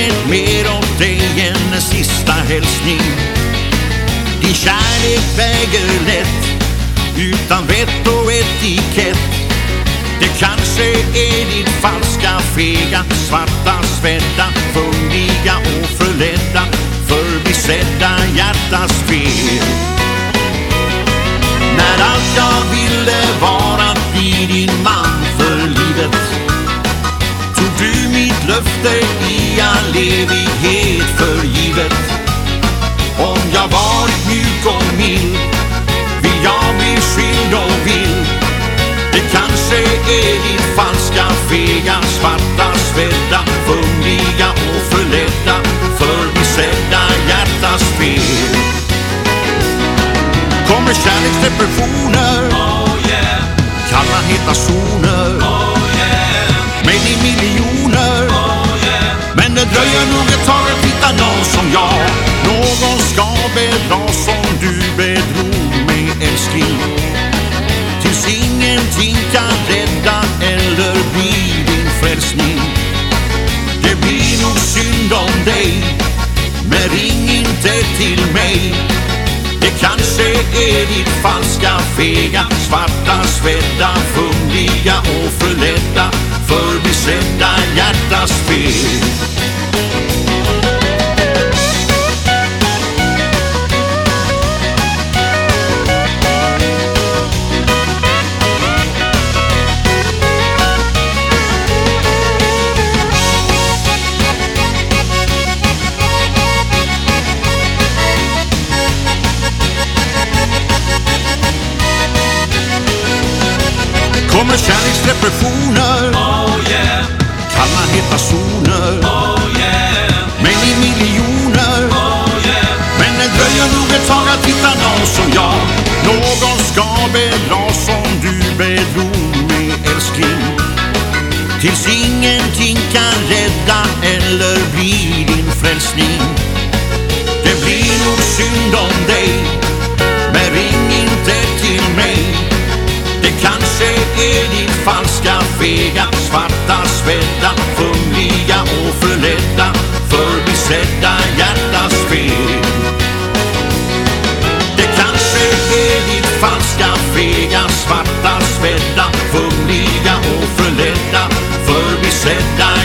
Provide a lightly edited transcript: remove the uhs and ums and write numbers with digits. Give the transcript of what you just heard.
inget mer åt dig än en sista hälsning. Din kärlek väger lätt, utan vett och etikett. Det kanske är ditt falska, fega, svarta, svedda, fungiga och förledda, förbisedda hjärtas fel. När allt jag ville var att bli din man för livet, tog du mitt löfte i all evighet för givet. Om jag varit mjuk och mild, vill jag bli skild och vill. Det kanske är ditt falska, fega, svarta, svedda, fungiga och förledda, förbisedda hjärtas fel. Kommer kärleksdepressioner, Oh yeah, kalla heta zoner, oh yeah, med i miljoner. oh yeah. Men det dröjer nog ett tag att hitta någon som jag. Någon ska bedra som du bedrog mig, älskling. Tills ingenting kan rädda eller bli din frälsning. Det blir nog synd om dig, men ring inte till mig. Det kanske är ditt falska, fega, svarta, svedda, fungiga och förledda, förbisedda hjärtas fel. Kommer kärleksdepressioner, Oh yeah, kalla heta zoner, oh yeah, men i miljoner. oh yeah. Men det dröjer nog ett tag att hitta någon som jag. Någon ska bedra som du bedrog mig, älskling. Tills ingenting kan rädda eller bli din frälsning. Det blir nog synd om dig, men ring inte till mig. Det kanske är ditt falska, fega, svarta, svedda, fungiga och förledda, förbisedda hjärtas fel. Det kanske är ditt falska, fega, svarta, svedda, fungiga och förledda, förbisedda